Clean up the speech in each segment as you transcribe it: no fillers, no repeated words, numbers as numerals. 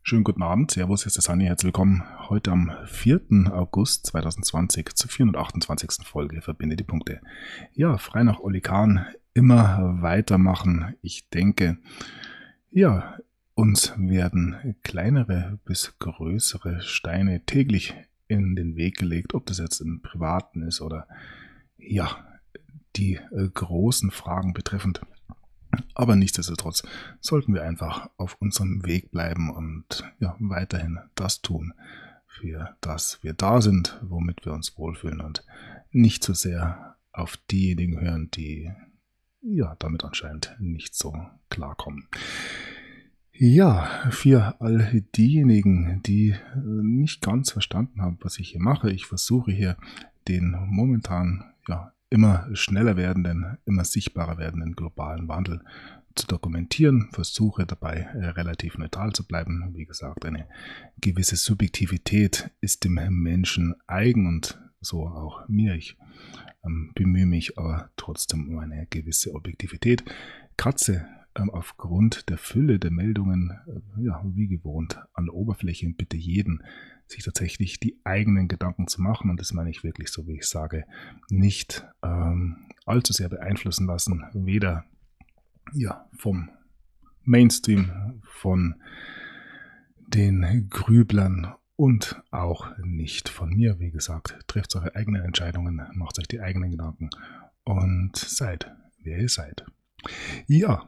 Schönen guten Abend, Servus, hier ist der Sani, herzlich willkommen heute am 4. August 2020 zur 428. Folge Verbinde die Punkte. Ja, frei nach Oli Kahn, immer weitermachen. Ich denke, ja, uns werden kleinere bis größere Steine täglich in den Weg gelegt, ob das jetzt im Privaten ist oder ja, die großen Fragen betreffend. Aber nichtsdestotrotz sollten wir einfach auf unserem Weg bleiben und ja, weiterhin das tun, für das wir da sind, womit wir uns wohlfühlen und nicht so sehr auf diejenigen hören, die ja damit anscheinend nicht so klarkommen. Ja, für all diejenigen, die nicht ganz verstanden haben, was ich hier mache, ich versuche hier den momentan immer schneller werdenden, immer sichtbarer werdenden globalen Wandel zu dokumentieren, versuche dabei relativ neutral zu bleiben. Wie gesagt, eine gewisse Subjektivität ist dem Menschen eigen und so auch mir. Ich bemühe mich aber trotzdem um eine gewisse Objektivität. Kratze aufgrund der Fülle der Meldungen, wie gewohnt, an der Oberfläche und bitte jeden, sich tatsächlich die eigenen Gedanken zu machen, und das meine ich wirklich so, wie ich sage, nicht allzu sehr beeinflussen lassen, weder vom Mainstream, von den Grüblern und auch nicht von mir. Wie gesagt, trefft eure eigenen Entscheidungen, macht euch die eigenen Gedanken und seid, wer ihr seid. Ja,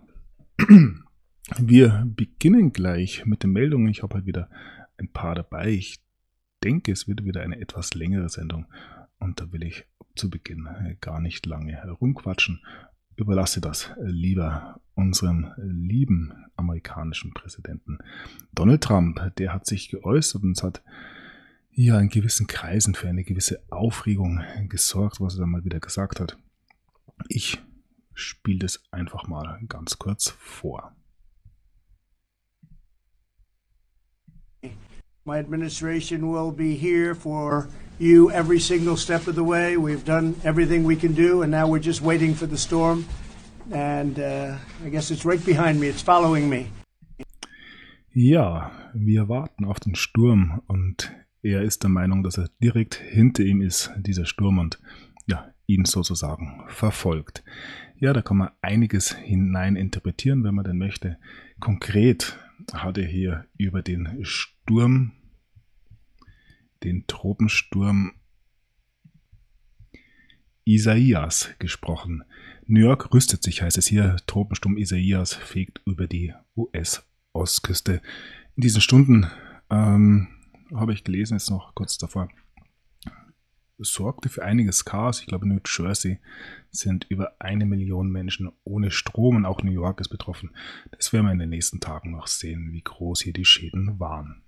wir beginnen gleich mit den Meldungen. Ich habe halt wieder ein paar dabei. Ich denke, es wird wieder eine etwas längere Sendung und da will ich zu Beginn gar nicht lange herumquatschen. Überlasse das lieber unserem lieben amerikanischen Präsidenten Donald Trump. Der hat sich geäußert und es hat in gewissen Kreisen für eine gewisse Aufregung gesorgt, was er dann mal wieder gesagt hat. Ich spiele das einfach mal ganz kurz vor. My administration will be here for you every single step of the way. We've done everything we can do, and now we're just waiting for the storm. And I guess it's right behind me. It's following me. Ja, wir warten auf den Sturm und er ist der Meinung, dass er direkt hinter ihm ist, dieser Sturm, und ihn sozusagen verfolgt. Ja, da kann man einiges hinein interpretieren, wenn man denn möchte. Konkret hat er hier über den Sturm, den Tropensturm Isaias gesprochen. New York rüstet sich, heißt es hier. Tropensturm Isaias fegt über die US-Ostküste. In diesen Stunden habe ich gelesen, jetzt noch kurz davor, sorgte für einiges Chaos. Ich glaube, in New Jersey sind über 1 Million Menschen ohne Strom und auch New York ist betroffen. Das werden wir in den nächsten Tagen noch sehen, wie groß hier die Schäden waren.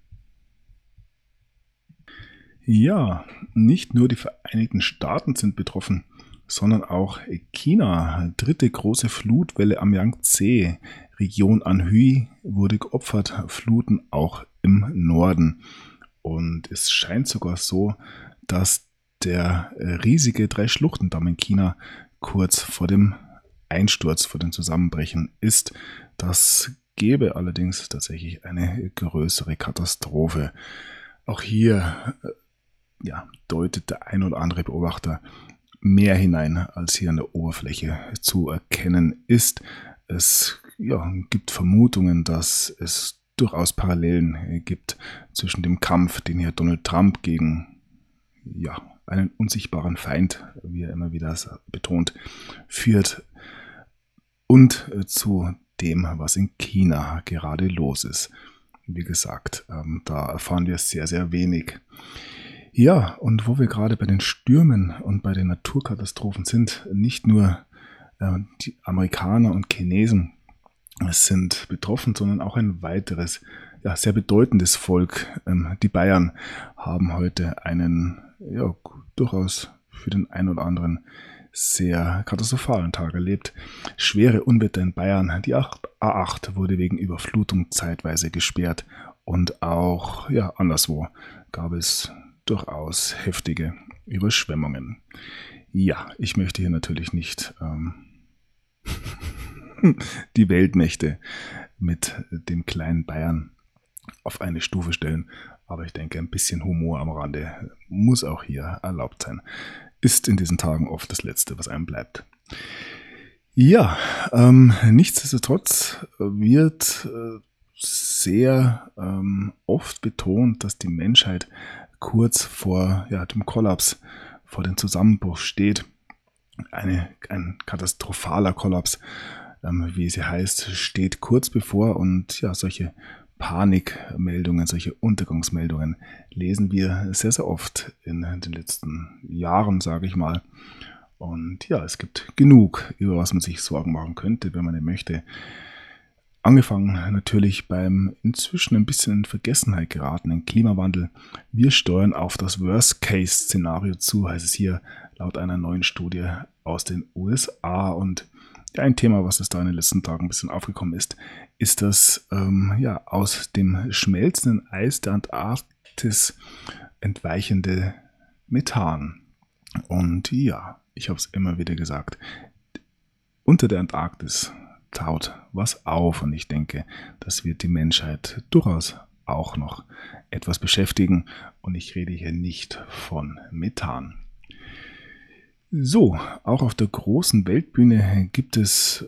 Ja, nicht nur die Vereinigten Staaten sind betroffen, sondern auch China. Dritte große Flutwelle am Yangtze. Region Anhui wurde geopfert, Fluten auch im Norden. Und es scheint sogar so, dass der riesige 3-Schluchtendamm in China kurz vor dem Einsturz, vor dem Zusammenbrechen ist. Das gäbe allerdings tatsächlich eine größere Katastrophe. Auch hier deutet der ein oder andere Beobachter mehr hinein, als hier an der Oberfläche zu erkennen ist. Es gibt Vermutungen, dass es durchaus Parallelen gibt zwischen dem Kampf, den hier Donald Trump gegen einen unsichtbaren Feind, wie er immer wieder betont, führt und zu dem, was in China gerade los ist. Wie gesagt, da erfahren wir sehr, sehr wenig. Ja, und wo wir gerade bei den Stürmen und bei den Naturkatastrophen sind, nicht nur die Amerikaner und Chinesen sind betroffen, sondern auch ein weiteres, sehr bedeutendes Volk. Die Bayern haben heute einen durchaus für den einen oder anderen sehr katastrophalen Tag erlebt. Schwere Unwetter in Bayern. Die A8 wurde wegen Überflutung zeitweise gesperrt und auch anderswo gab es durchaus heftige Überschwemmungen. Ja, ich möchte hier natürlich nicht die Weltmächte mit dem kleinen Bayern auf eine Stufe stellen. Aber ich denke, ein bisschen Humor am Rande muss auch hier erlaubt sein. Ist in diesen Tagen oft das Letzte, was einem bleibt. Ja, nichtsdestotrotz wird sehr oft betont, dass die Menschheit kurz vor dem Kollaps, vor dem Zusammenbruch steht. Ein katastrophaler Kollaps, wie sie heißt, steht kurz bevor, und ja, solche Panikmeldungen, solche Untergangsmeldungen lesen wir sehr, sehr oft in den letzten Jahren, sage ich mal. Und ja, es gibt genug, über was man sich Sorgen machen könnte, wenn man denn möchte. Angefangen natürlich beim inzwischen ein bisschen in Vergessenheit geratenen Klimawandel. Wir steuern auf das Worst-Case-Szenario zu, heißt es hier laut einer neuen Studie aus den USA. Und ein Thema, was es da in den letzten Tagen ein bisschen aufgekommen ist, ist das aus dem schmelzenden Eis der Antarktis entweichende Methan. Und ja, ich habe es immer wieder gesagt, unter der Antarktis taut was auf, und ich denke, das wird die Menschheit durchaus auch noch etwas beschäftigen, und ich rede hier nicht von Methan. So, auch auf der großen Weltbühne gibt es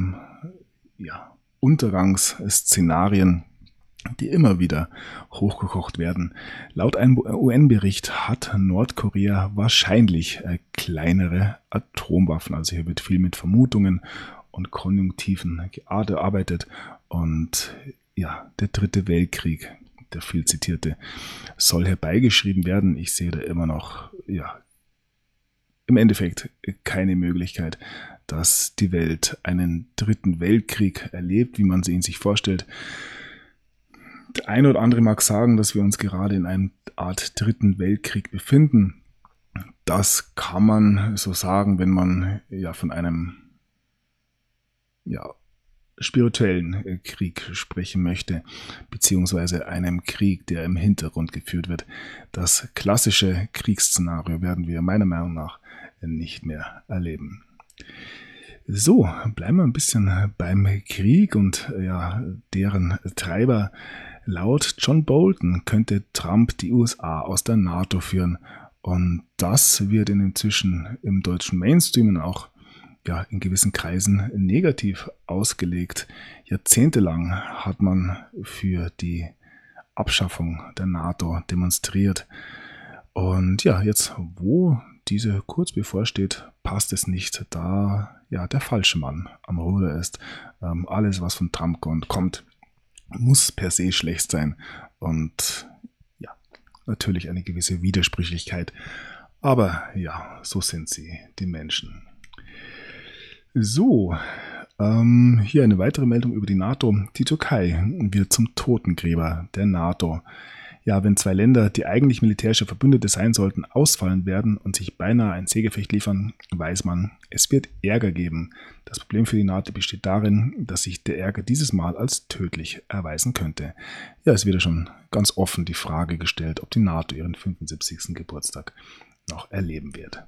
Untergangsszenarien, die immer wieder hochgekocht werden. Laut einem UN-Bericht hat Nordkorea wahrscheinlich kleinere Atomwaffen. Also hier wird viel mit Vermutungen und Konjunktiven gearbeitet. Und ja, der Dritte Weltkrieg, der viel zitierte, soll herbeigeschrieben werden. Ich sehe da immer noch, im Endeffekt keine Möglichkeit, dass die Welt einen Dritten Weltkrieg erlebt, wie man ihn sich vorstellt. Der eine oder andere mag sagen, dass wir uns gerade in einer Art Dritten Weltkrieg befinden. Das kann man so sagen, wenn man von einem spirituellen Krieg sprechen möchte, beziehungsweise einem Krieg, der im Hintergrund geführt wird. Das klassische Kriegsszenario werden wir meiner Meinung nach nicht mehr erleben. So, bleiben wir ein bisschen beim Krieg und deren Treiber. Laut John Bolton könnte Trump die USA aus der NATO führen, und das wird inzwischen im deutschen Mainstream und auch in gewissen Kreisen negativ ausgelegt. Jahrzehntelang hat man für die Abschaffung der NATO demonstriert. Und jetzt, wo diese kurz bevorsteht, passt es nicht, da der falsche Mann am Ruder ist. Alles, was von Trump kommt, muss per se schlecht sein. Und natürlich eine gewisse Widersprüchlichkeit. Aber so sind sie, die Menschen. So, hier eine weitere Meldung über die NATO. Die Türkei wird zum Totengräber der NATO. Ja, wenn zwei Länder, die eigentlich militärische Verbündete sein sollten, ausfallen werden und sich beinahe ein Seegefecht liefern, weiß man, es wird Ärger geben. Das Problem für die NATO besteht darin, dass sich der Ärger dieses Mal als tödlich erweisen könnte. Ja, es wird ja schon ganz offen die Frage gestellt, ob die NATO ihren 75. Geburtstag noch erleben wird.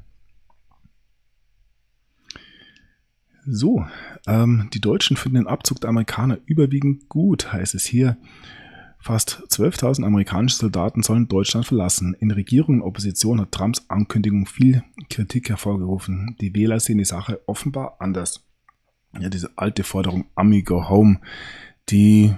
So, die Deutschen finden den Abzug der Amerikaner überwiegend gut, heißt es hier. Fast 12.000 amerikanische Soldaten sollen Deutschland verlassen. In Regierung und Opposition hat Trumps Ankündigung viel Kritik hervorgerufen. Die Wähler sehen die Sache offenbar anders. Ja, diese alte Forderung Army go home, die,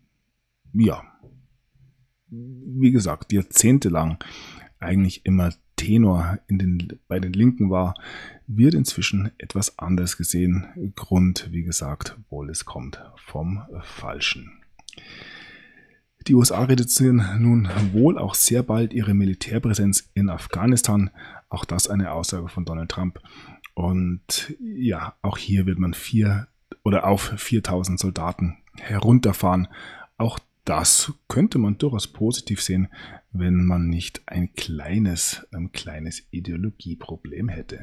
wie gesagt, jahrzehntelang eigentlich immer Tenor bei den Linken war, wird inzwischen etwas anders gesehen. Grund, wie gesagt, wohl es kommt vom Falschen. Die USA reduzieren nun wohl auch sehr bald ihre Militärpräsenz in Afghanistan. Auch das eine Aussage von Donald Trump. Und auch hier wird man auf 4.000 Soldaten herunterfahren. Auch das könnte man durchaus positiv sehen, wenn man nicht ein kleines Ideologieproblem hätte.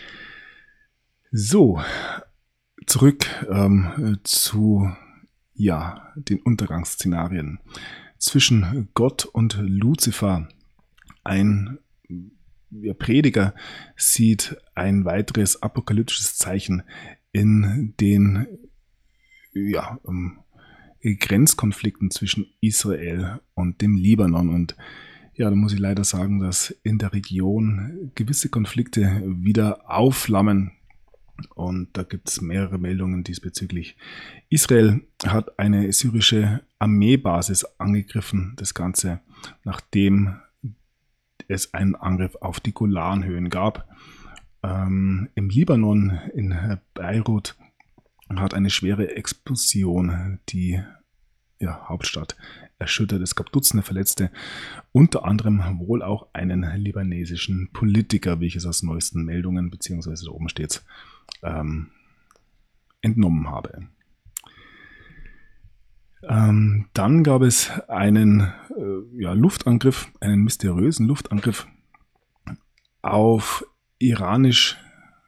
So, zurück zu den Untergangsszenarien. Zwischen Gott und Luzifer. Ein Prediger sieht ein weiteres apokalyptisches Zeichen in den Grenzkonflikten zwischen Israel und dem Libanon. Und ja, da muss ich leider sagen, dass in der Region gewisse Konflikte wieder aufflammen. Und da gibt es mehrere Meldungen diesbezüglich. Israel hat eine syrische Armeebasis angegriffen, das Ganze, nachdem es einen Angriff auf die Golanhöhen gab. Im Libanon, in Beirut, hat eine schwere Explosion die Hauptstadt erschüttert. Es gab Dutzende Verletzte, unter anderem wohl auch einen libanesischen Politiker, wie ich es aus neuesten Meldungen, beziehungsweise da oben steht, entnommen habe. Dann gab es einen Luftangriff, einen mysteriösen Luftangriff auf iranisch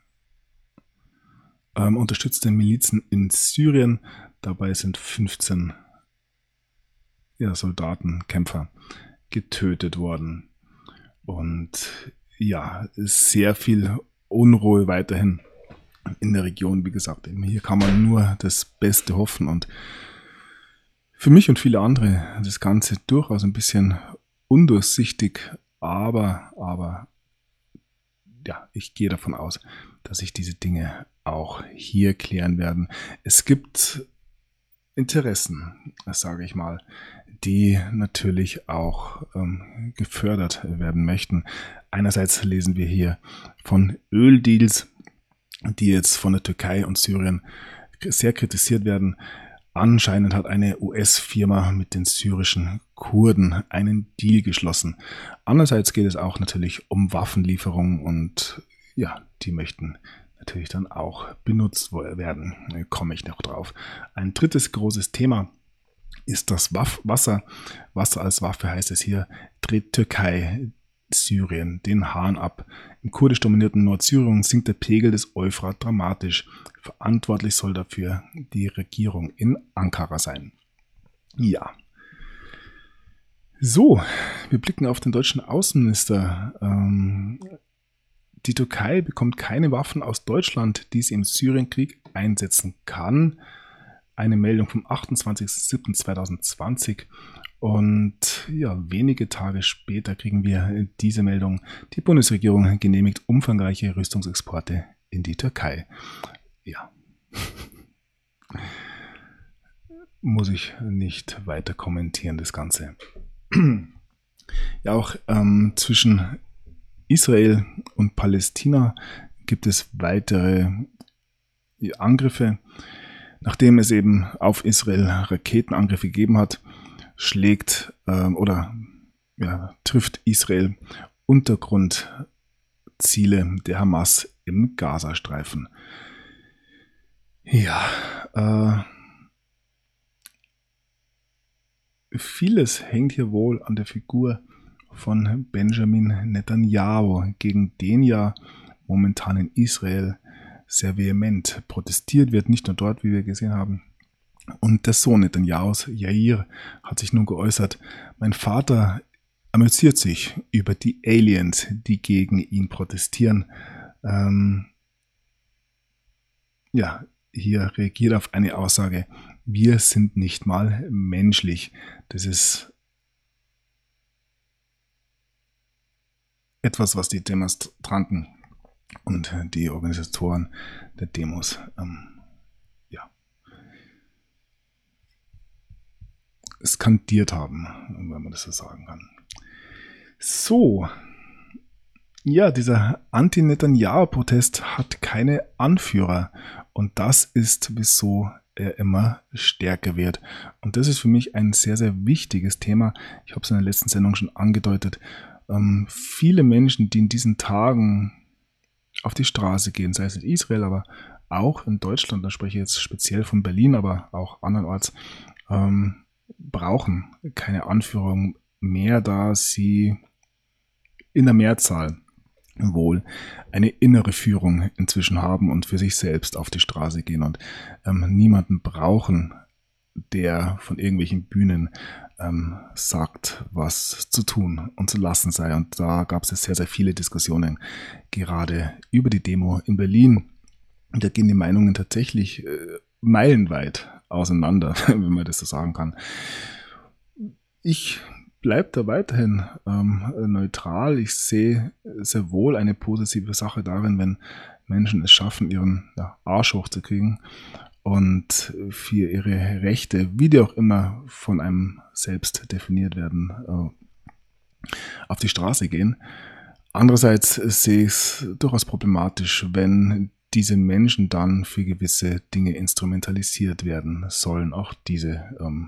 unterstützte Milizen in Syrien. Dabei sind 15 Soldaten, Kämpfer getötet worden. Und ja, sehr viel Unruhe weiterhin in der Region. Wie gesagt, hier kann man nur das Beste hoffen. Und für mich und viele andere das Ganze durchaus ein bisschen undurchsichtig, aber ja, ich gehe davon aus, dass sich diese Dinge auch hier klären werden. Es gibt Interessen, sage ich mal, die natürlich auch gefördert werden möchten. Einerseits lesen wir hier von Öldeals, die jetzt von der Türkei und Syrien sehr kritisiert werden. Anscheinend hat eine US-Firma mit den syrischen Kurden einen Deal geschlossen. Andererseits geht es auch natürlich um Waffenlieferungen und ja, die möchten natürlich dann auch benutzt werden. Da komme ich noch drauf. Ein drittes großes Thema ist das Wasser. Wasser als Waffe heißt es hier, dreht Türkei Syrien den Hahn ab. Im kurdisch dominierten Nordsyrien sinkt der Pegel des Euphrat dramatisch. Verantwortlich soll dafür die Regierung in Ankara sein. Ja. So, wir blicken auf den deutschen Außenminister. Die Türkei bekommt keine Waffen aus Deutschland, die sie im Syrienkrieg einsetzen kann. Eine Meldung vom 28.07.2020. Und ja, wenige Tage später kriegen wir diese Meldung. Die Bundesregierung genehmigt umfangreiche Rüstungsexporte in die Türkei. Ja. Muss ich nicht weiter kommentieren, das Ganze. Ja, auch zwischen Israel und Palästina gibt es weitere Angriffe. Nachdem es eben auf Israel Raketenangriffe gegeben hat, trifft Israel Untergrundziele der Hamas im Gazastreifen. Ja, vieles hängt hier wohl an der Figur von Benjamin Netanyahu, gegen den ja momentan in Israel sehr vehement protestiert wird, nicht nur dort, wie wir gesehen haben. Und der Sohn Netanyahus, Yair, hat sich nun geäußert: Mein Vater amüsiert sich über die Aliens, die gegen ihn protestieren. Hier reagiert auf eine Aussage: Wir sind nicht mal menschlich. Das ist etwas, was die Demonstranten und die Organisatoren der Demos skandiert haben, wenn man das so sagen kann. So, ja, dieser Anti-Netanyahu-Protest hat keine Anführer und das ist, wieso er immer stärker wird. Und das ist für mich ein sehr, sehr wichtiges Thema. Ich habe es in der letzten Sendung schon angedeutet. Viele Menschen, die in diesen Tagen auf die Straße gehen, sei es in Israel, aber auch in Deutschland, da spreche ich jetzt speziell von Berlin, aber auch andernorts, brauchen keine Anführung mehr, da sie in der Mehrzahl wohl eine innere Führung inzwischen haben und für sich selbst auf die Straße gehen und niemanden brauchen, der von irgendwelchen Bühnen sagt, was zu tun und zu lassen sei. Und da gab es sehr, sehr viele Diskussionen, gerade über die Demo in Berlin. Und da gehen die Meinungen tatsächlich meilenweit auseinander, wenn man das so sagen kann. Ich bleibe da weiterhin neutral. Ich sehe sehr wohl eine positive Sache darin, wenn Menschen es schaffen, ihren Arsch hochzukriegen und für ihre Rechte, wie die auch immer von einem selbst definiert werden, auf die Straße gehen. Andererseits sehe ich es durchaus problematisch, wenn diese Menschen dann für gewisse Dinge instrumentalisiert werden sollen. Auch diese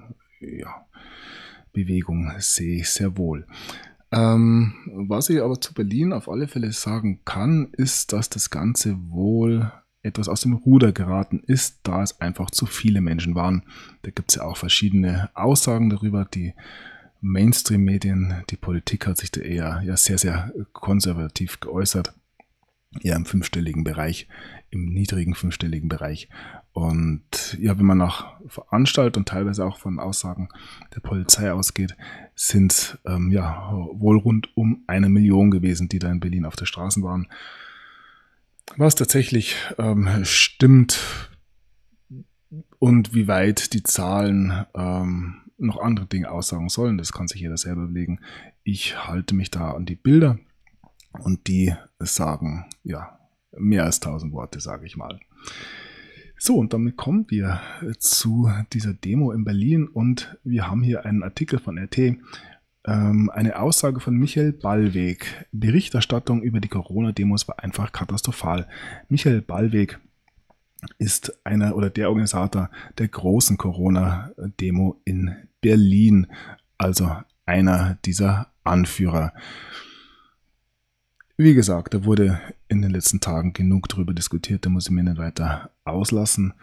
Bewegung sehe ich sehr wohl. Was ich aber zu Berlin auf alle Fälle sagen kann, ist, dass das Ganze wohl etwas aus dem Ruder geraten ist, da es einfach zu viele Menschen waren. Da gibt es ja auch verschiedene Aussagen darüber. Die Mainstream-Medien, die Politik hat sich da eher sehr, sehr konservativ geäußert. Eher im fünfstelligen Bereich, im niedrigen fünfstelligen Bereich. Und ja, wenn man nach Veranstaltungen und teilweise auch von Aussagen der Polizei ausgeht, sind wohl rund um 1 Million gewesen, die da in Berlin auf der Straße waren. Was tatsächlich stimmt und wie weit die Zahlen noch andere Dinge aussagen sollen, das kann sich jeder selber überlegen. Ich halte mich da an die Bilder. Und die sagen, mehr als 1000 Worte, sage ich mal. So, und damit kommen wir zu dieser Demo in Berlin und wir haben hier einen Artikel von RT, eine Aussage von Michael Ballweg. Berichterstattung über die Corona-Demos war einfach katastrophal. Michael Ballweg ist einer oder der Organisator der großen Corona-Demo in Berlin, also einer dieser Anführer. Wie gesagt, da wurde in den letzten Tagen genug darüber diskutiert, da muss ich mir nicht weiter auslassen.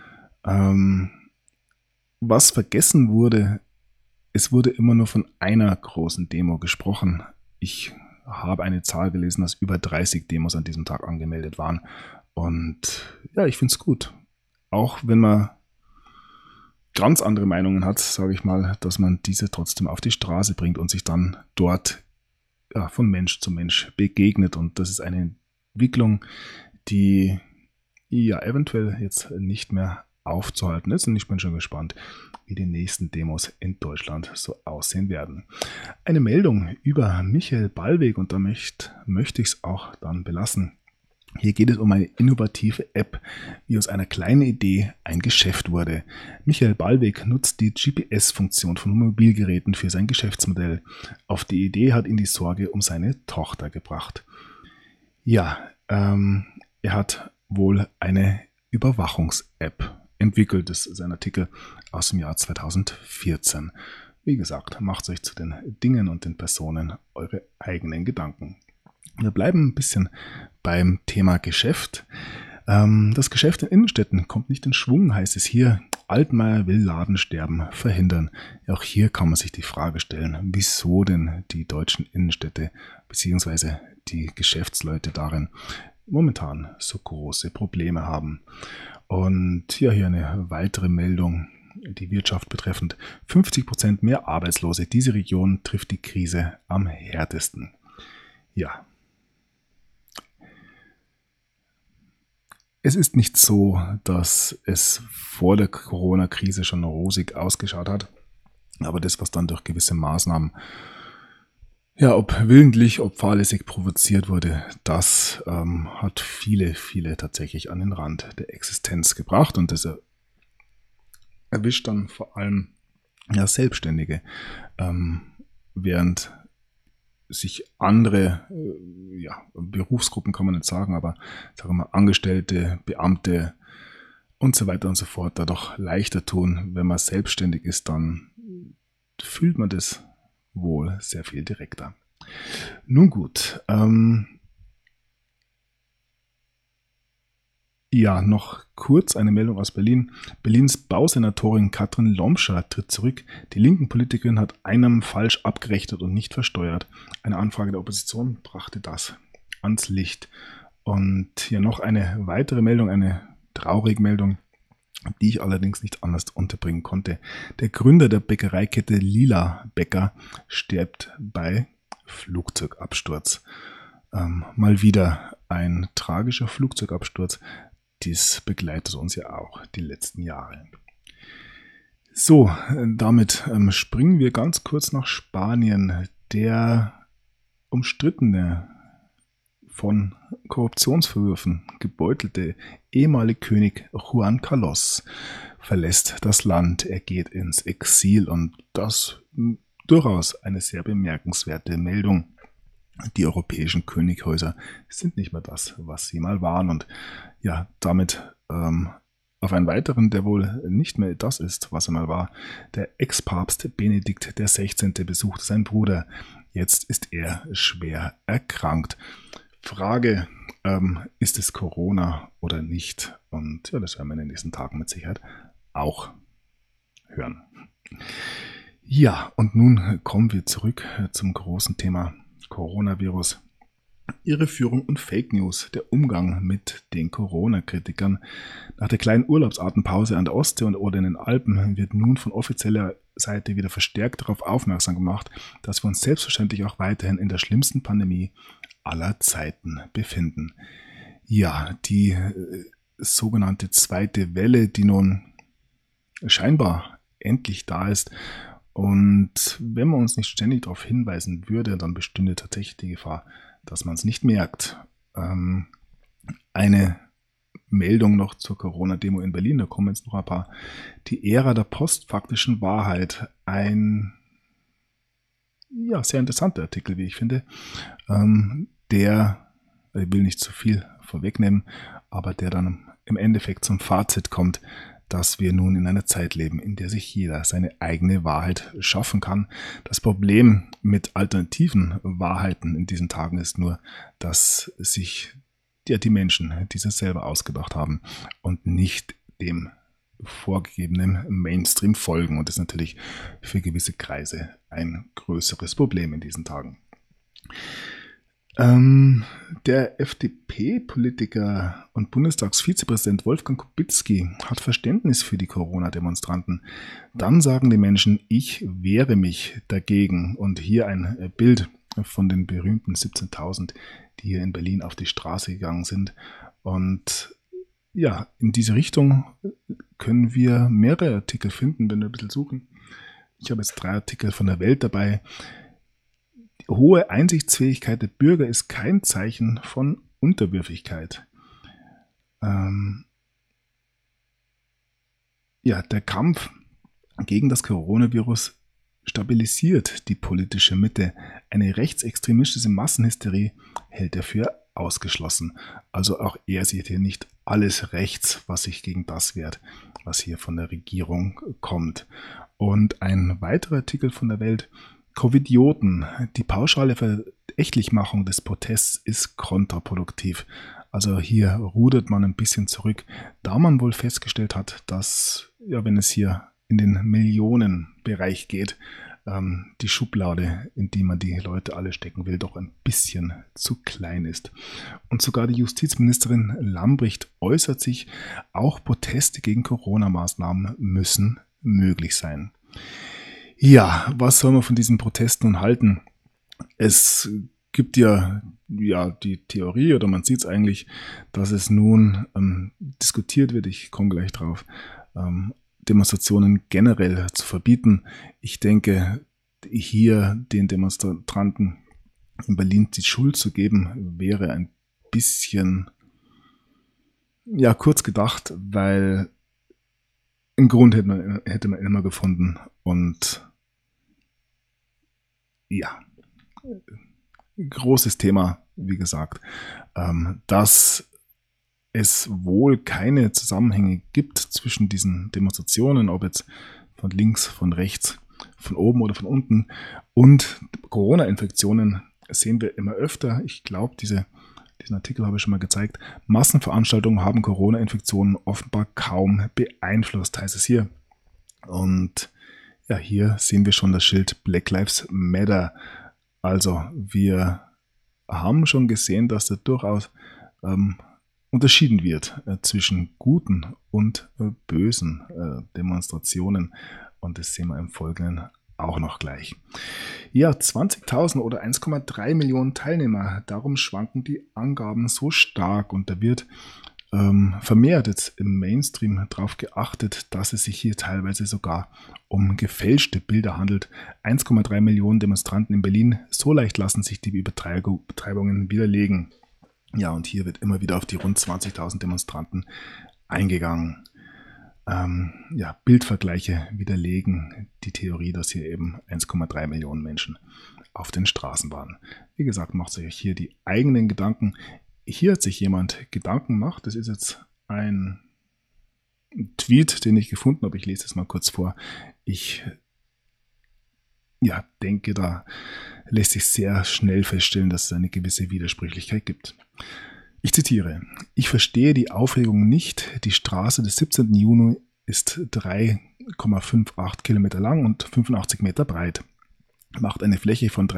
Was vergessen wurde, es wurde immer nur von einer großen Demo gesprochen. Ich habe eine Zahl gelesen, dass über 30 Demos an diesem Tag angemeldet waren. Und ja, ich finde es gut. Auch wenn man ganz andere Meinungen hat, sage ich mal, dass man diese trotzdem auf die Straße bringt und sich dann dort von Mensch zu Mensch begegnet. Und das ist eine Entwicklung, die eventuell jetzt nicht mehr aufzuhalten ist. Und ich bin schon gespannt, wie die nächsten Demos in Deutschland so aussehen werden. Eine Meldung über Michael Ballweg, und da möchte ich es auch dann belassen. Hier geht es um eine innovative App, wie aus einer kleinen Idee ein Geschäft wurde. Michael Ballweg nutzt die GPS-Funktion von Mobilgeräten für sein Geschäftsmodell. Auf die Idee hat ihn die Sorge um seine Tochter gebracht. Ja, er hat wohl eine Überwachungs-App entwickelt. Das ist ein Artikel aus dem Jahr 2014. Wie gesagt, macht euch zu den Dingen und den Personen eure eigenen Gedanken. Wir bleiben ein bisschen beim Thema Geschäft. Das Geschäft in Innenstädten kommt nicht in Schwung, heißt es hier. Altmaier will Ladensterben verhindern. Auch hier kann man sich die Frage stellen, wieso denn die deutschen Innenstädte bzw. die Geschäftsleute darin momentan so große Probleme haben. Und ja, hier eine weitere Meldung, die Wirtschaft betreffend. 50% mehr Arbeitslose. Diese Region trifft die Krise am härtesten. Ja. Es ist nicht so, dass es vor der Corona-Krise schon rosig ausgeschaut hat, aber das, was dann durch gewisse Maßnahmen, ob willentlich, ob fahrlässig provoziert wurde, das hat viele tatsächlich an den Rand der Existenz gebracht und das erwischt dann vor allem Selbstständige, während sich andere Berufsgruppen, kann man nicht sagen, aber sagen wir mal Angestellte, Beamte und so weiter und so fort da doch leichter tun. Wenn man selbstständig ist, dann fühlt man das wohl sehr viel direkter. Nun gut, noch kurz eine Meldung aus Berlin. Berlins Bausenatorin Katrin Lomscher tritt zurück. Die linken Politikerin hat Einnahmen falsch abgerechnet und nicht versteuert. Eine Anfrage der Opposition brachte das ans Licht. Und hier noch eine weitere Meldung, eine traurige Meldung, die ich allerdings nicht anders unterbringen konnte. Der Gründer der Bäckereikette Lila Bäcker stirbt bei Flugzeugabsturz. Mal wieder ein tragischer Flugzeugabsturz. dies begleitet uns ja auch die letzten Jahre. So, damit springen wir ganz kurz nach Spanien. Der umstrittene, von Korruptionsvorwürfen gebeutelte ehemalige König Juan Carlos verlässt das Land. Er geht ins Exil und das durchaus eine sehr bemerkenswerte Meldung. Die europäischen Könighäuser sind nicht mehr das, was sie mal waren und ja, damit auf einen weiteren, der wohl nicht mehr das ist, was er mal war. Der Ex-Papst Benedikt XVI. Besuchte seinen Bruder. Jetzt ist er schwer erkrankt. Frage, ist es Corona oder nicht? Und ja, das werden wir in den nächsten Tagen mit Sicherheit auch hören. Ja, und nun kommen wir zurück zum großen Thema Coronavirus. Irreführung und Fake News, der Umgang mit den Corona-Kritikern. Nach der kleinen Urlaubsatempause an der Ostsee oder in den Alpen wird nun von offizieller Seite wieder verstärkt darauf aufmerksam gemacht, dass wir uns selbstverständlich auch weiterhin in der schlimmsten Pandemie aller Zeiten befinden. Ja, die sogenannte zweite Welle, die nun scheinbar endlich da ist. Und wenn man uns nicht ständig darauf hinweisen würde, dann bestünde tatsächlich die Gefahr, dass man es nicht merkt. Eine Meldung noch zur Corona-Demo in Berlin, da kommen jetzt noch ein paar. Die Ära der postfaktischen Wahrheit, ein sehr interessanter Artikel, wie ich finde, ich will nicht zu viel vorwegnehmen, aber der dann im Endeffekt zum Fazit kommt, dass wir nun in einer Zeit leben, in der sich jeder seine eigene Wahrheit schaffen kann. Das Problem mit alternativen Wahrheiten in diesen Tagen ist nur, dass sich die Menschen diese selber ausgedacht haben und nicht dem vorgegebenen Mainstream folgen. Und das ist natürlich für gewisse Kreise ein größeres Problem in diesen Tagen. Der FDP-Politiker und Bundestagsvizepräsident Wolfgang Kubicki hat Verständnis für die Corona-Demonstranten. Dann sagen die Menschen, ich wehre mich dagegen. Und hier ein Bild von den berühmten 17.000, die hier in Berlin auf die Straße gegangen sind. Und ja, in diese Richtung können wir mehrere Artikel finden, wenn wir ein bisschen suchen. Ich habe jetzt 3 Artikel von der Welt dabei. Hohe Einsichtsfähigkeit der Bürger ist kein Zeichen von Unterwürfigkeit. Der Kampf gegen das Coronavirus stabilisiert die politische Mitte. Eine rechtsextremistische Massenhysterie hält er für ausgeschlossen. Also auch er sieht hier nicht alles rechts, was sich gegen das wehrt, was hier von der Regierung kommt. Und ein weiterer Artikel von der Welt: Covidioten, die pauschale Verächtlichmachung des Protests ist kontraproduktiv. Also hier rudert man ein bisschen zurück, da man wohl festgestellt hat, dass, wenn es hier in den Millionenbereich geht, die Schublade, in die man die Leute alle stecken will, doch ein bisschen zu klein ist. Und sogar die Justizministerin Lambrecht äußert sich, auch Proteste gegen Corona-Maßnahmen müssen möglich sein. Ja, was soll man von diesen Protesten nun halten? Es gibt ja die Theorie, oder man sieht es eigentlich, dass es nun diskutiert wird, ich komme gleich drauf, Demonstrationen generell zu verbieten. Ich denke, hier den Demonstranten in Berlin die Schuld zu geben, wäre ein bisschen kurz gedacht, weil einen Grund hätte man immer gefunden. Und großes Thema, wie gesagt, dass es wohl keine Zusammenhänge gibt zwischen diesen Demonstrationen, ob jetzt von links, von rechts, von oben oder von unten, und Corona-Infektionen sehen wir immer öfter. Ich glaube, diesen Artikel habe ich schon mal gezeigt. Massenveranstaltungen haben Corona-Infektionen offenbar kaum beeinflusst, heißt es hier. Und hier sehen wir schon das Schild Black Lives Matter. Also wir haben schon gesehen, dass da durchaus unterschieden wird zwischen guten und bösen Demonstrationen. Und das sehen wir im Folgenden auch noch gleich. 20.000 oder 1,3 Millionen Teilnehmer. Darum schwanken die Angaben so stark. Und da wird vermehrt jetzt im Mainstream darauf geachtet, dass es sich hier teilweise sogar um gefälschte Bilder handelt. 1,3 Millionen Demonstranten in Berlin, so leicht lassen sich die Übertreibungen widerlegen. Ja, und hier wird immer wieder auf die rund 20.000 Demonstranten eingegangen. Bildvergleiche widerlegen die Theorie, dass hier eben 1,3 Millionen Menschen auf den Straßen waren. Wie gesagt, macht euch hier die eigenen Gedanken. Hier hat sich jemand Gedanken gemacht. Das ist jetzt ein Tweet, den ich gefunden habe. Ich lese es mal kurz vor. Ich denke, da lässt sich sehr schnell feststellen, dass es eine gewisse Widersprüchlichkeit gibt. Ich zitiere: Ich verstehe die Aufregung nicht. Die Straße des 17. Juni ist 3,58 Kilometer lang und 85 Meter breit. Macht eine Fläche von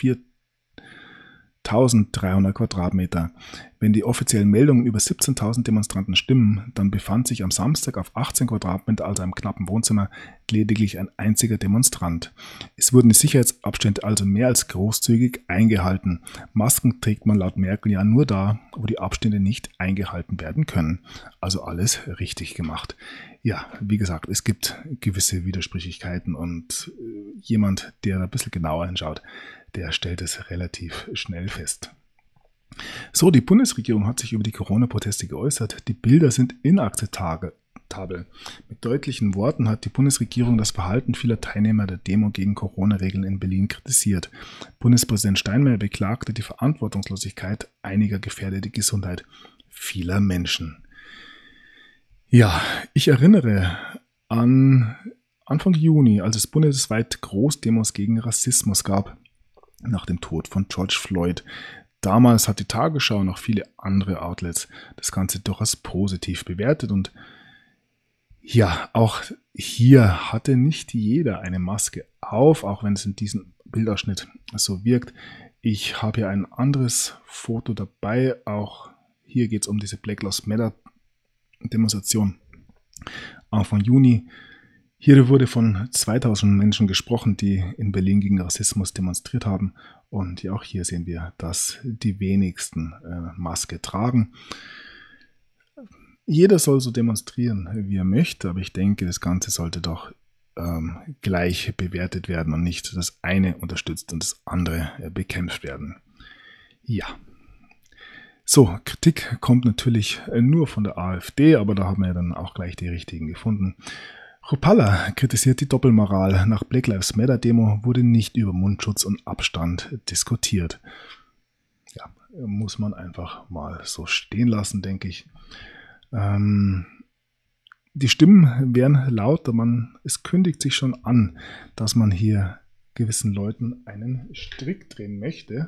304.300 Quadratmeter. Wenn die offiziellen Meldungen über 17.000 Demonstranten stimmen, dann befand sich am Samstag auf 18 Quadratmeter, also einem knappen Wohnzimmer, lediglich ein einziger Demonstrant. Es wurden die Sicherheitsabstände also mehr als großzügig eingehalten. Masken trägt man laut Merkel ja nur da, wo die Abstände nicht eingehalten werden können. Also alles richtig gemacht. Ja, wie gesagt, es gibt gewisse Widersprüchlichkeiten und jemand, der da ein bisschen genauer hinschaut, der stellt es relativ schnell fest. So, die Bundesregierung hat sich über die Corona-Proteste geäußert. Die Bilder sind inakzeptabel. Mit deutlichen Worten hat die Bundesregierung das Verhalten vieler Teilnehmer der Demo gegen Corona-Regeln in Berlin kritisiert. Bundespräsident Steinmeier beklagte die Verantwortungslosigkeit einiger, gefährdet die Gesundheit vieler Menschen. Ja, ich erinnere an Anfang Juni, als es bundesweit Großdemos gegen Rassismus gab, nach dem Tod von George Floyd. Damals hat die Tagesschau und auch viele andere Outlets das Ganze durchaus positiv bewertet. Und ja, auch hier hatte nicht jeder eine Maske auf, auch wenn es in diesem Bildausschnitt so wirkt. Ich habe hier ein anderes Foto dabei. Auch hier geht es um diese Black Lives Matter Demonstration Anfang Juni. Hier wurde von 2000 Menschen gesprochen, die in Berlin gegen Rassismus demonstriert haben. Und ja, auch hier sehen wir, dass die wenigsten Maske tragen. Jeder soll so demonstrieren, wie er möchte, aber ich denke, das Ganze sollte doch gleich bewertet werden und nicht das eine unterstützt und das andere bekämpft werden. Ja. So, Kritik kommt natürlich nur von der AfD, aber da haben wir dann auch gleich die richtigen gefunden. Rupalla kritisiert die Doppelmoral. Nach Black Lives Matter Demo wurde nicht über Mundschutz und Abstand diskutiert. Ja, muss man einfach mal so stehen lassen, denke ich. Die Stimmen werden lauter. Es kündigt sich schon an, dass man hier gewissen Leuten einen Strick drehen möchte.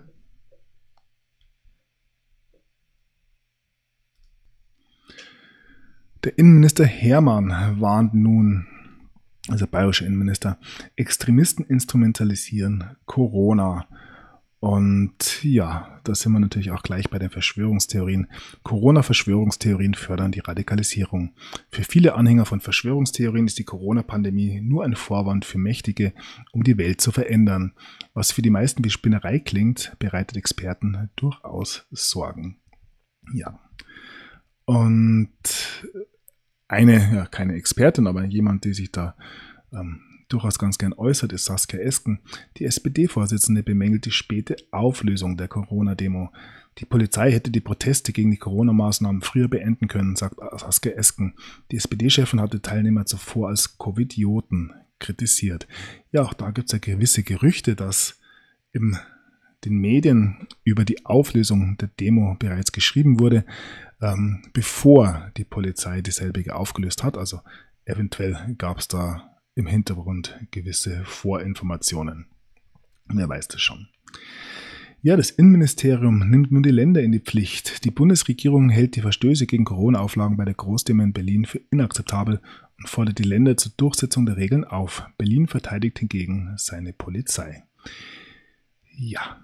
Der Innenminister Hermann warnt nun, also bayerische Innenminister, Extremisten instrumentalisieren Corona. Und ja, da sind wir natürlich auch gleich bei den Verschwörungstheorien. Corona-Verschwörungstheorien fördern die Radikalisierung. Für viele Anhänger von Verschwörungstheorien ist die Corona-Pandemie nur ein Vorwand für Mächtige, um die Welt zu verändern. Was für die meisten wie Spinnerei klingt, bereitet Experten durchaus Sorgen. Ja. Und keine Expertin, aber jemand, die sich da durchaus ganz gern äußert, ist Saskia Esken. Die SPD-Vorsitzende bemängelt die späte Auflösung der Corona-Demo. Die Polizei hätte die Proteste gegen die Corona-Maßnahmen früher beenden können, sagt Saskia Esken. Die SPD-Chefin hatte Teilnehmer zuvor als Covidioten kritisiert. Ja, auch da gibt es ja gewisse Gerüchte, dass in den Medien über die Auflösung der Demo bereits geschrieben wurde, bevor die Polizei dieselbige aufgelöst hat. Also eventuell gab es da im Hintergrund gewisse Vorinformationen. Wer weiß das schon. Ja, das Innenministerium nimmt nun die Länder in die Pflicht. Die Bundesregierung hält die Verstöße gegen Corona-Auflagen bei der Großdemo in Berlin für inakzeptabel und fordert die Länder zur Durchsetzung der Regeln auf. Berlin verteidigt hingegen seine Polizei. Ja.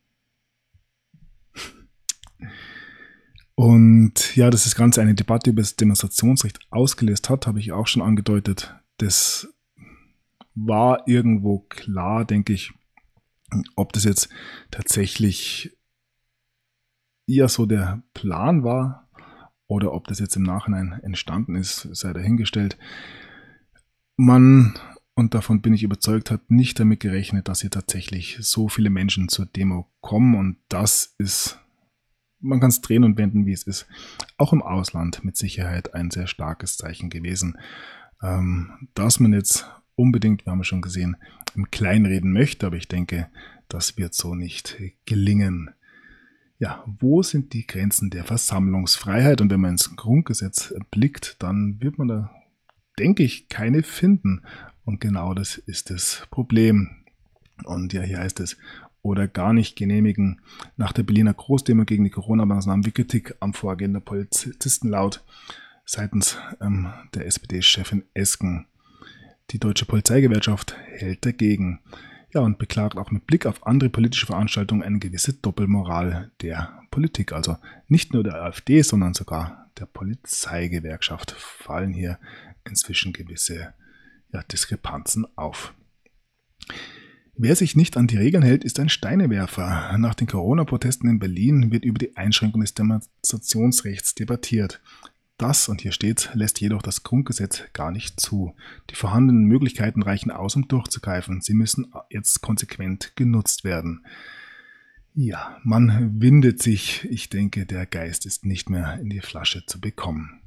Und ja, dass das Ganze eine Debatte über das Demonstrationsrecht ausgelöst hat, habe ich auch schon angedeutet. Das war irgendwo klar, denke ich. Ob das jetzt tatsächlich eher so der Plan war oder ob das jetzt im Nachhinein entstanden ist, sei dahingestellt. Man, und davon bin ich überzeugt, hat nicht damit gerechnet, dass hier tatsächlich so viele Menschen zur Demo kommen, und das ist, man kann es drehen und wenden, wie es ist, auch im Ausland mit Sicherheit ein sehr starkes Zeichen gewesen. Dass man jetzt unbedingt, wir haben es schon gesehen, im Kleinen reden möchte, aber ich denke, das wird so nicht gelingen. Ja, wo sind die Grenzen der Versammlungsfreiheit? Und wenn man ins Grundgesetz blickt, dann wird man da, denke ich, keine finden. Und genau das ist das Problem. Und ja, hier heißt es, oder gar nicht genehmigen. Nach der Berliner Großdemo gegen die Corona-Maßnahmen wird Kritik am Vorgehen der Polizisten laut seitens der SPD-Chefin Esken. Die Deutsche Polizeigewerkschaft hält dagegen. Ja, und beklagt auch mit Blick auf andere politische Veranstaltungen eine gewisse Doppelmoral der Politik. Also nicht nur der AfD, sondern sogar der Polizeigewerkschaft fallen hier inzwischen gewisse Diskrepanzen auf. Wer sich nicht an die Regeln hält, ist ein Steinewerfer. Nach den Corona-Protesten in Berlin wird über die Einschränkung des Demonstrationsrechts debattiert. Das, und hier steht, lässt jedoch das Grundgesetz gar nicht zu. Die vorhandenen Möglichkeiten reichen aus, um durchzugreifen. Sie müssen jetzt konsequent genutzt werden. Ja, man windet sich. Ich denke, der Geist ist nicht mehr in die Flasche zu bekommen.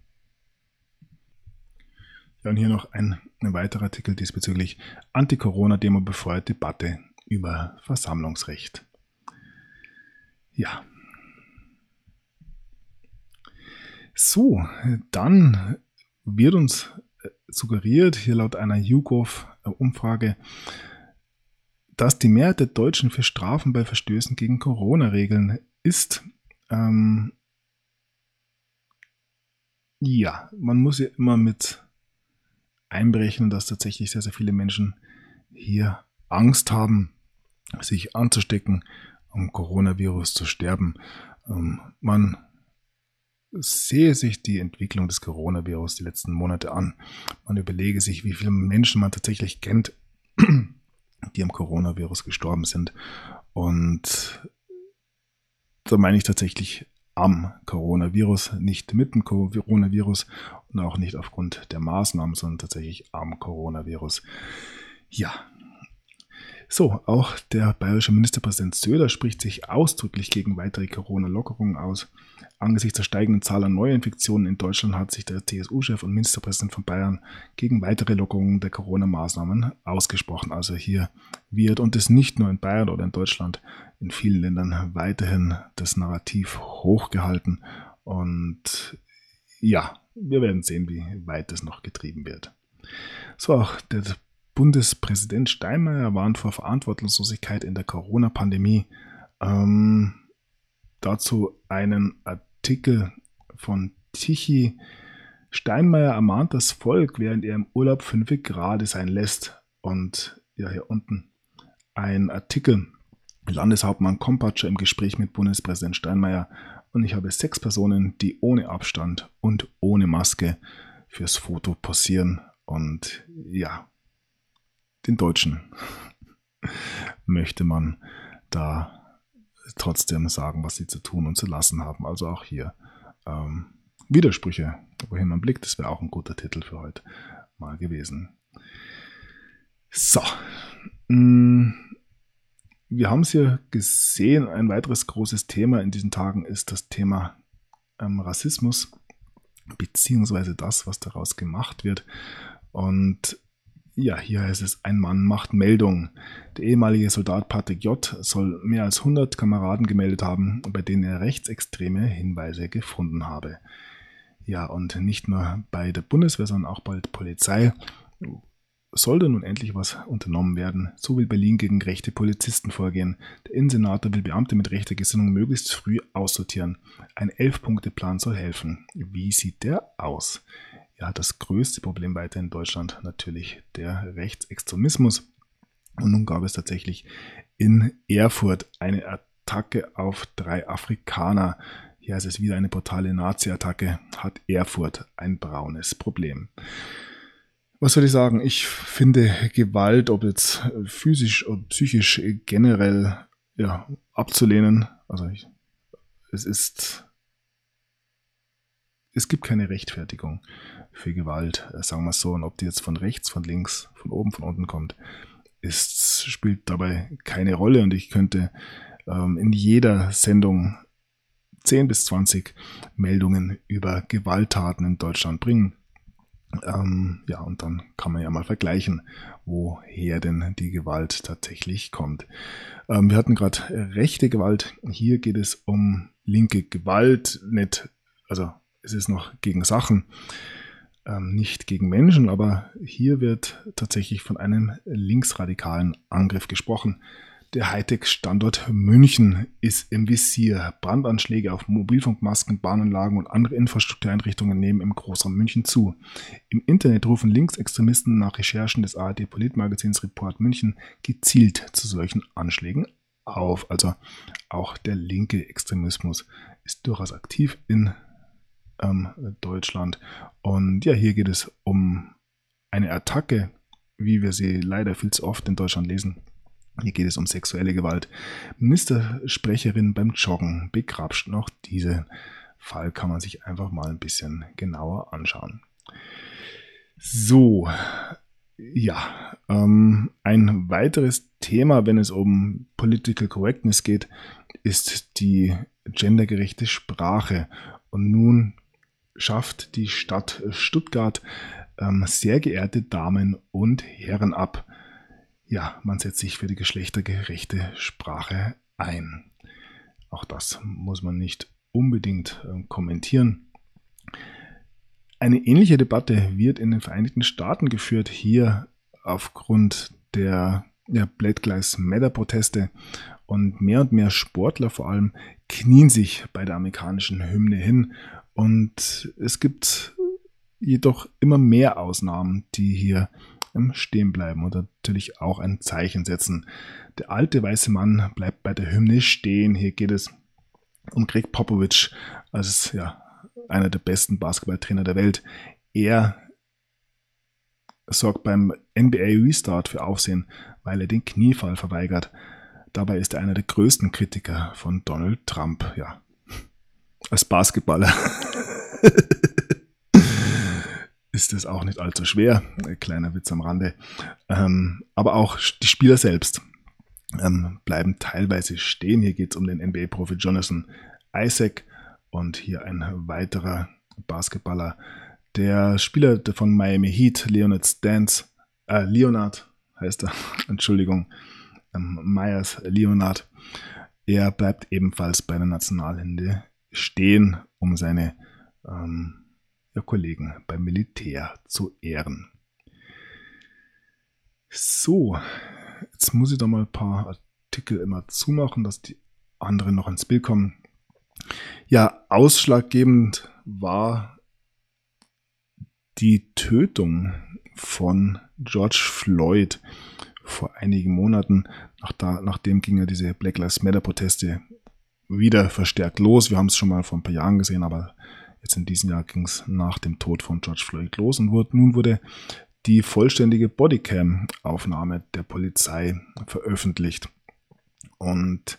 Ja, und hier noch ein weiterer Artikel diesbezüglich. Anti-Corona-Demo befeuert Debatte über Versammlungsrecht. Ja. So, dann wird uns suggeriert, hier laut einer YouGov-Umfrage, dass die Mehrheit der Deutschen für Strafen bei Verstößen gegen Corona-Regeln ist. Ja, man muss ja immer mit einberechnen, dass tatsächlich sehr, sehr viele Menschen hier Angst haben, sich anzustecken, am Coronavirus zu sterben. Man sehe sich die Entwicklung des Coronavirus die letzten Monate an. Man überlege sich, wie viele Menschen man tatsächlich kennt, die am Coronavirus gestorben sind. Und da meine ich tatsächlich am Coronavirus, nicht mit dem Coronavirus und auch nicht aufgrund der Maßnahmen, sondern tatsächlich am Coronavirus. Ja. So, auch der bayerische Ministerpräsident Söder spricht sich ausdrücklich gegen weitere Corona-Lockerungen aus. Angesichts der steigenden Zahl an Neuinfektionen in Deutschland hat sich der CSU-Chef und Ministerpräsident von Bayern gegen weitere Lockerungen der Corona-Maßnahmen ausgesprochen. Also hier wird, und das nicht nur in Bayern oder in Deutschland, in vielen Ländern weiterhin das Narrativ hochgehalten. Und ja, wir werden sehen, wie weit es noch getrieben wird. So, auch der Bundespräsident Steinmeier warnt vor Verantwortungslosigkeit in der Corona-Pandemie. Dazu einen Artikel von Tichy. Steinmeier ermahnt das Volk, während er im Urlaub 5 Grad sein lässt. Und ja, hier unten ein Artikel. Landeshauptmann Kompatscher im Gespräch mit Bundespräsident Steinmeier. Und ich habe 6 Personen, die ohne Abstand und ohne Maske fürs Foto posieren. Und ja, den Deutschen möchte man da trotzdem sagen, was sie zu tun und zu lassen haben. Also auch hier Widersprüche, wohin man blickt. Das wäre auch ein guter Titel für heute mal gewesen. So. Wir haben es hier gesehen. Ein weiteres großes Thema in diesen Tagen ist das Thema Rassismus, beziehungsweise das, was daraus gemacht wird. Und ja, hier heißt es, ein Mann macht Meldung. Der ehemalige Soldat Patrick J. soll mehr als 100 Kameraden gemeldet haben, bei denen er rechtsextreme Hinweise gefunden habe. Ja, und nicht nur bei der Bundeswehr, sondern auch bei der Polizei sollte nun endlich was unternommen werden. So will Berlin gegen rechte Polizisten vorgehen. Der Innensenator will Beamte mit rechter Gesinnung möglichst früh aussortieren. Ein 11-Punkte-Plan soll helfen. Wie sieht der aus? Ja, das größte Problem weiter in Deutschland natürlich der Rechtsextremismus. Und nun gab es tatsächlich in Erfurt eine Attacke auf 3 Afrikaner. Hier heißt es wieder eine brutale Nazi-Attacke. Hat Erfurt ein braunes Problem? Was soll ich sagen? Ich finde Gewalt, ob jetzt physisch oder psychisch, generell abzulehnen. Also es ist es gibt keine Rechtfertigung für Gewalt, sagen wir es so. Und ob die jetzt von rechts, von links, von oben, von unten kommt, spielt dabei keine Rolle. Und ich könnte in jeder Sendung 10 bis 20 Meldungen über Gewalttaten in Deutschland bringen. Ja, und dann kann man ja mal vergleichen, woher denn die Gewalt tatsächlich kommt. Wir hatten gerade rechte Gewalt. Hier geht es um linke Gewalt. Es ist noch gegen Sachen, nicht gegen Menschen, aber hier wird tatsächlich von einem linksradikalen Angriff gesprochen. Der Hightech-Standort München ist im Visier. Brandanschläge auf Mobilfunkmasten, Bahnanlagen und andere Infrastruktureinrichtungen nehmen im Großraum München zu. Im Internet rufen Linksextremisten nach Recherchen des ARD-Politmagazins Report München gezielt zu solchen Anschlägen auf. Also auch der linke Extremismus ist durchaus aktiv in Deutschland. Und ja, hier geht es um eine Attacke, wie wir sie leider viel zu oft in Deutschland lesen. Hier geht es um sexuelle Gewalt. Ministersprecherin beim Joggen begrapscht. Noch diesen Fall kann man sich einfach mal ein bisschen genauer anschauen. So, ja, ein weiteres Thema, wenn es um Political Correctness geht, ist die gendergerechte Sprache. Und nun schafft die Stadt Stuttgart sehr geehrte Damen und Herren ab. Ja, man setzt sich für die geschlechtergerechte Sprache ein. Auch das muss man nicht unbedingt kommentieren. Eine ähnliche Debatte wird in den Vereinigten Staaten geführt, hier aufgrund der Black Lives Matter Proteste, und mehr Sportler vor allem knien sich bei der amerikanischen Hymne hin, und es gibt jedoch immer mehr Ausnahmen, die hier stehen bleiben und natürlich auch ein Zeichen setzen. Der alte weiße Mann bleibt bei der Hymne stehen. Hier geht es um Greg Popovich, als einer der besten Basketballtrainer der Welt. Er sorgt beim NBA Restart für Aufsehen, weil er den Kniefall verweigert. Dabei ist er einer der größten Kritiker von Donald Trump. Ja, als Basketballer ist es auch nicht allzu schwer. Kleiner Witz am Rande. Aber auch die Spieler selbst bleiben teilweise stehen. Hier geht es um den NBA-Profi Jonathan Isaac und hier ein weiterer Basketballer. Der Spieler von Miami Heat, Leonard heißt er, Entschuldigung, Myers Leonard. Er bleibt ebenfalls bei der Nationalhymne stehen, um seine Kollegen beim Militär zu ehren. So, jetzt muss ich da mal ein paar Artikel immer zumachen, dass die anderen noch ins Bild kommen. Ja, ausschlaggebend war die Tötung von George Floyd vor einigen Monaten. Nachdem ging ja diese Black Lives Matter Proteste wieder verstärkt los. Wir haben es schon mal vor ein paar Jahren gesehen, aber jetzt in diesem Jahr ging es nach dem Tod von George Floyd los, und nun wurde die vollständige Bodycam-Aufnahme der Polizei veröffentlicht. Und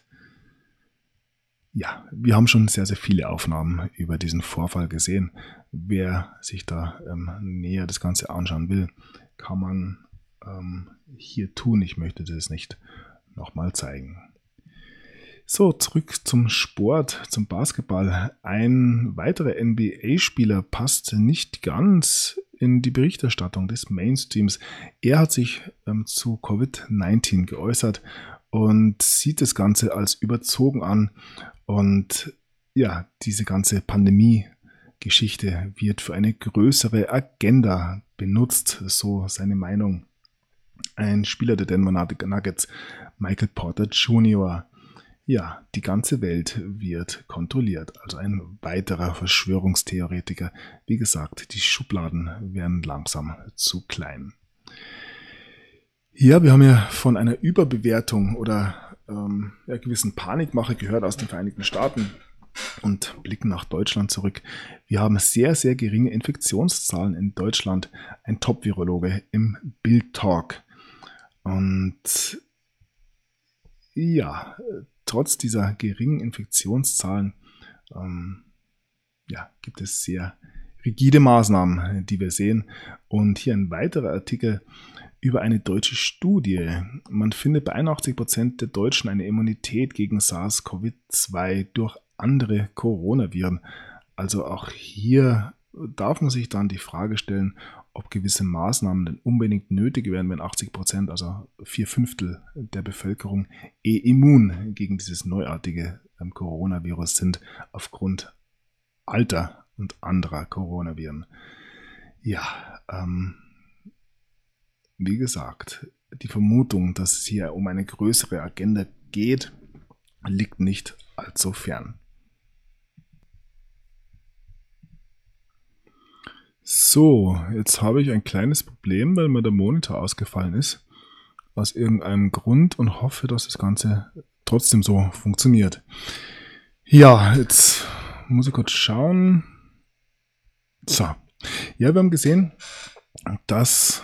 ja, wir haben schon sehr, sehr viele Aufnahmen über diesen Vorfall gesehen. Wer sich da näher das Ganze anschauen will, kann man hier tun. Ich möchte das nicht nochmal zeigen. So, zurück zum Sport, zum Basketball. Ein weiterer NBA-Spieler passt nicht ganz in die Berichterstattung des Mainstreams. Er hat sich zu Covid-19 geäußert und sieht das Ganze als überzogen an. Und ja, diese ganze Pandemie-Geschichte wird für eine größere Agenda benutzt, so seine Meinung. Ein Spieler der Denver Nuggets, Michael Porter Jr., ja, die ganze Welt wird kontrolliert. Also ein weiterer Verschwörungstheoretiker. Wie gesagt, die Schubladen werden langsam zu klein. Ja, wir haben ja von einer Überbewertung oder gewissen Panikmache gehört aus den Vereinigten Staaten und blicken nach Deutschland zurück. Wir haben sehr, sehr geringe Infektionszahlen in Deutschland. Ein Top-Virologe im Bild-Talk. Und ja, trotz dieser geringen Infektionszahlen gibt es sehr rigide Maßnahmen, die wir sehen. Und hier ein weiterer Artikel über eine deutsche Studie. Man findet bei 81% der Deutschen eine Immunität gegen SARS-CoV-2 durch andere Coronaviren. Also auch hier darf man sich dann die Frage stellen, ob gewisse Maßnahmen denn unbedingt nötig wären, wenn 80%, also 4/5 der Bevölkerung, immun gegen dieses neuartige Coronavirus sind, aufgrund alter und anderer Coronaviren. Wie gesagt, die Vermutung, dass es hier um eine größere Agenda geht, liegt nicht allzu fern. So, jetzt habe ich ein kleines Problem, weil mir der Monitor ausgefallen ist, aus irgendeinem Grund, und hoffe, dass das Ganze trotzdem so funktioniert. Ja, jetzt muss ich kurz schauen. So, ja, wir haben gesehen, dass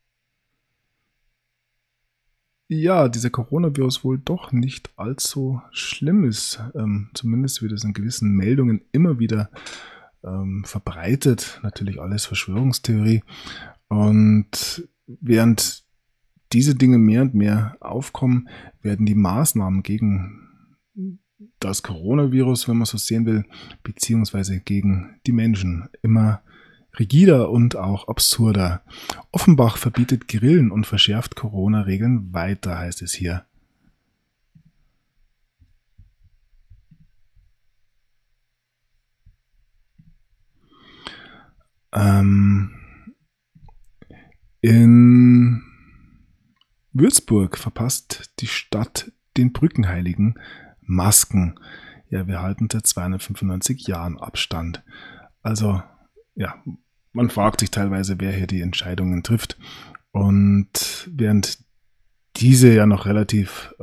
dieser Coronavirus wohl doch nicht allzu schlimm ist. Zumindest wird es in gewissen Meldungen immer wieder verbreitet. Natürlich alles Verschwörungstheorie. Und während diese Dinge mehr und mehr aufkommen, werden die Maßnahmen gegen das Coronavirus, wenn man so sehen will, beziehungsweise gegen die Menschen immer rigider und auch absurder. Offenbach verbietet Grillen und verschärft Corona-Regeln weiter, heißt es hier. In Würzburg verpasst die Stadt den Brückenheiligen Masken. Ja, wir halten seit 295 Jahren Abstand. Also, man fragt sich teilweise, wer hier die Entscheidungen trifft. Und während diese ja noch relativ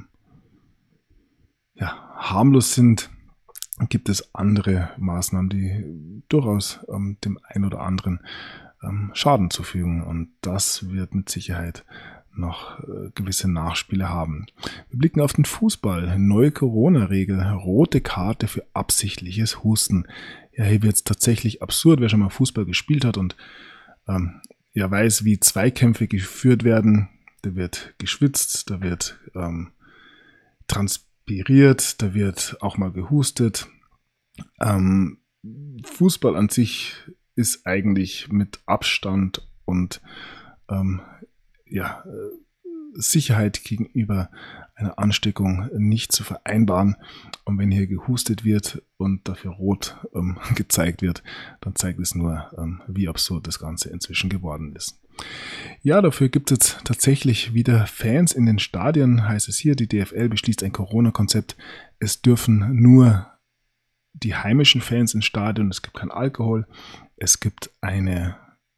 harmlos sind, gibt es andere Maßnahmen, die durchaus dem einen oder anderen Schaden zufügen. Und das wird mit Sicherheit noch gewisse Nachspiele haben. Wir blicken auf den Fußball. Neue Corona-Regel, rote Karte für absichtliches Husten. Ja, hier wird es tatsächlich absurd, wer schon mal Fußball gespielt hat und weiß, wie Zweikämpfe geführt werden. Da wird geschwitzt, da wird transpiriert, da wird auch mal gehustet. Fußball an sich ist eigentlich mit Abstand und Sicherheit gegenüber einer Ansteckung nicht zu vereinbaren. Und wenn hier gehustet wird und dafür rot gezeigt wird, dann zeigt es nur, wie absurd das Ganze inzwischen geworden ist. Ja, dafür gibt es jetzt tatsächlich wieder Fans in den Stadien, heißt es hier. Die DFL beschließt ein Corona-Konzept. Es dürfen nur die heimischen Fans ins Stadion, es gibt keinen Alkohol, es gibt eine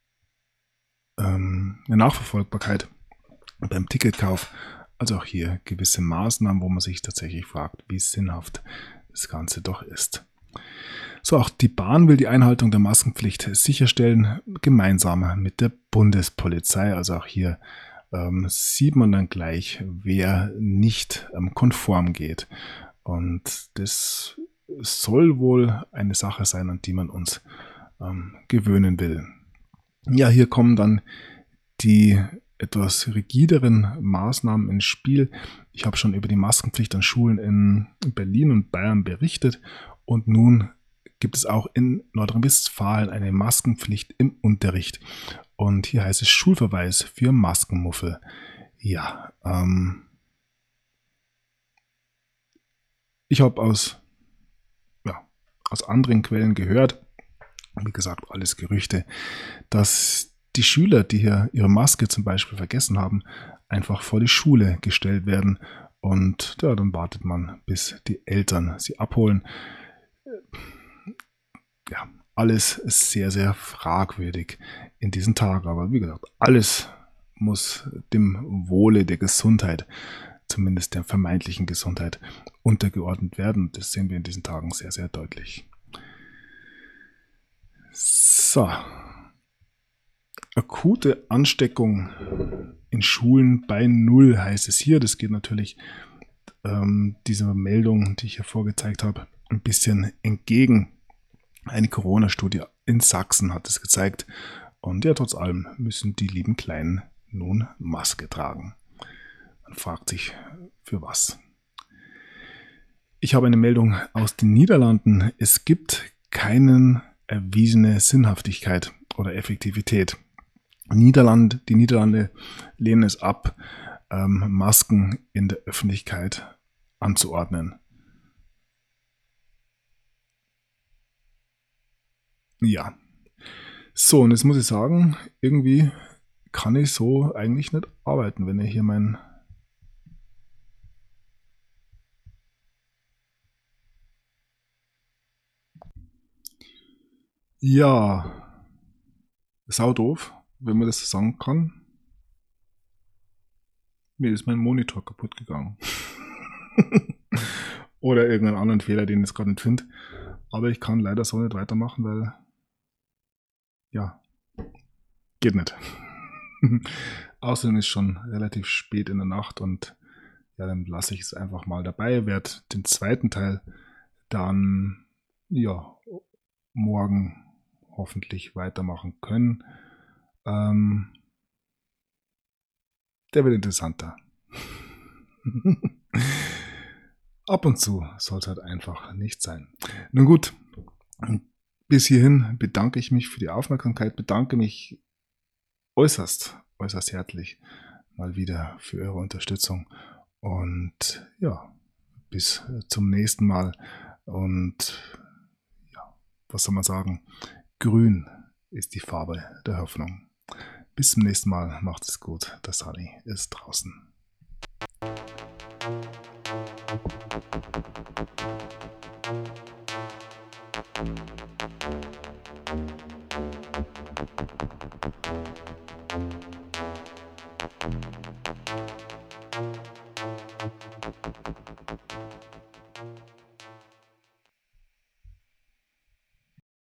Nachverfolgbarkeit beim Ticketkauf. Also auch hier gewisse Maßnahmen, wo man sich tatsächlich fragt, wie sinnhaft das Ganze doch ist. So, auch die Bahn will die Einhaltung der Maskenpflicht sicherstellen, gemeinsam mit der Bundespolizei. Also auch hier sieht man dann gleich, wer nicht konform geht. Und das soll wohl eine Sache sein, an die man uns gewöhnen will. Ja, hier kommen dann die etwas rigideren Maßnahmen ins Spiel. Ich habe schon über die Maskenpflicht an Schulen in Berlin und Bayern berichtet und nun gibt es auch in Nordrhein-Westfalen eine Maskenpflicht im Unterricht. Und hier heißt es Schulverweis für Maskenmuffel. Ja, ich habe aus anderen Quellen gehört, wie gesagt, alles Gerüchte, dass die Schüler, die hier ihre Maske zum Beispiel vergessen haben, einfach vor die Schule gestellt werden und dann wartet man, bis die Eltern sie abholen. Ja, alles ist sehr, sehr fragwürdig in diesen Tagen, aber wie gesagt, alles muss dem Wohle der Gesundheit, zumindest der vermeintlichen Gesundheit, untergeordnet werden. Das sehen wir in diesen Tagen sehr, sehr deutlich. So. Akute Ansteckung in Schulen bei 0 heißt es hier. Das geht natürlich dieser Meldung, die ich hier vorgezeigt habe, ein bisschen entgegen. Eine Corona-Studie in Sachsen hat es gezeigt. Und ja, trotz allem müssen die lieben Kleinen nun Maske tragen. Man fragt sich, für was? Ich habe eine Meldung aus den Niederlanden. Es gibt keine erwiesene Sinnhaftigkeit oder Effektivität. Die Niederlande lehnen es ab, Masken in der Öffentlichkeit anzuordnen. Ja. So, und jetzt muss ich sagen, irgendwie kann ich so eigentlich nicht arbeiten, wenn ich hier mein... Ja, sau doof, wenn man das so sagen kann. Mir ist mein Monitor kaputt gegangen. Oder irgendeinen anderen Fehler, den ich jetzt gerade nicht finde. Aber ich kann leider so nicht weitermachen, weil... Ja, geht nicht. Außerdem ist schon relativ spät in der Nacht und ja, dann lasse ich es einfach mal dabei. Werde den zweiten Teil dann ja morgen hoffentlich weitermachen können. Der wird interessanter. Ab und zu soll es halt einfach nicht sein. Nun gut, bis hierhin bedanke ich mich für die Aufmerksamkeit, bedanke mich äußerst herzlich mal wieder für eure Unterstützung und ja, bis zum nächsten Mal und ja, was soll man sagen, grün ist die Farbe der Hoffnung. Bis zum nächsten Mal, macht es gut, der Sunny ist draußen. Thank you.